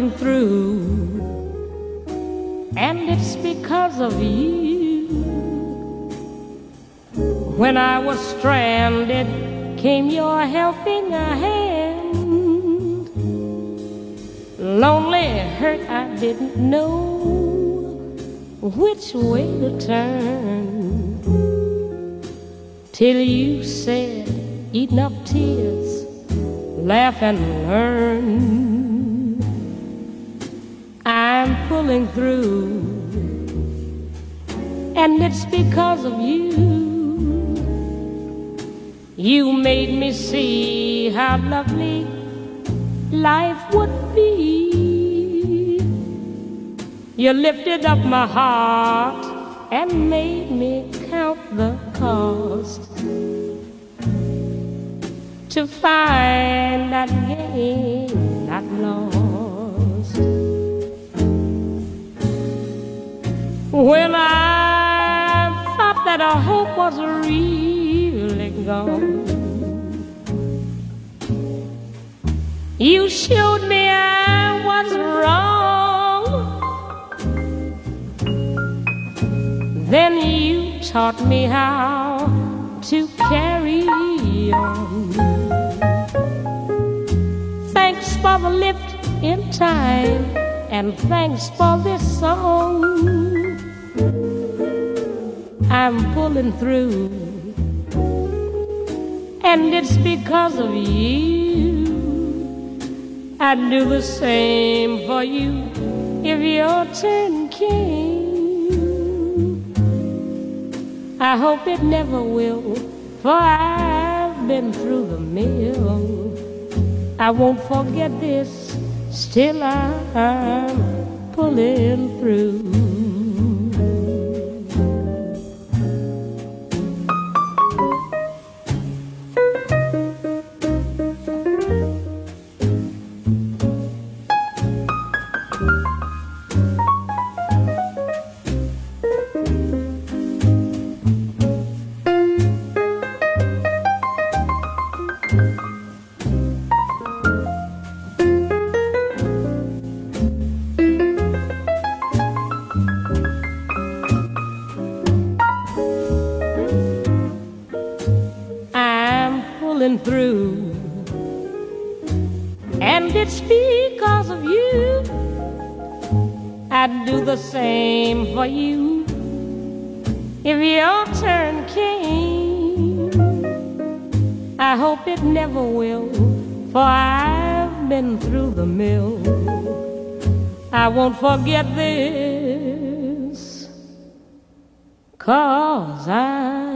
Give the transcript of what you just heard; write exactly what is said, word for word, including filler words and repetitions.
pulling through, and it's because of you. When I was stranded, came your helping hand. Lonely, hurt, I didn't know which way to turn, till you said, enough tears, laugh and learn. I'm pulling through, and it's because of you. You made me see how lovely life would be. You lifted up my heart and made me count the cost to find that gain not lost. When I thought that our hope was really gone, you showed me I was wrong. Then you taught me how to carry on. Thanks for the lift in time, and thanks for this song. I'm pulling through, and it's because of you. I'd do the same for you if your turn came. I hope it never will, for I've been through the mill. I won't forget this, still I'm pulling through. Through, and it's because of you. I'd do the same for you if your turn came. I hope it never will, for I've been through the mill. I won't forget this, 'cause I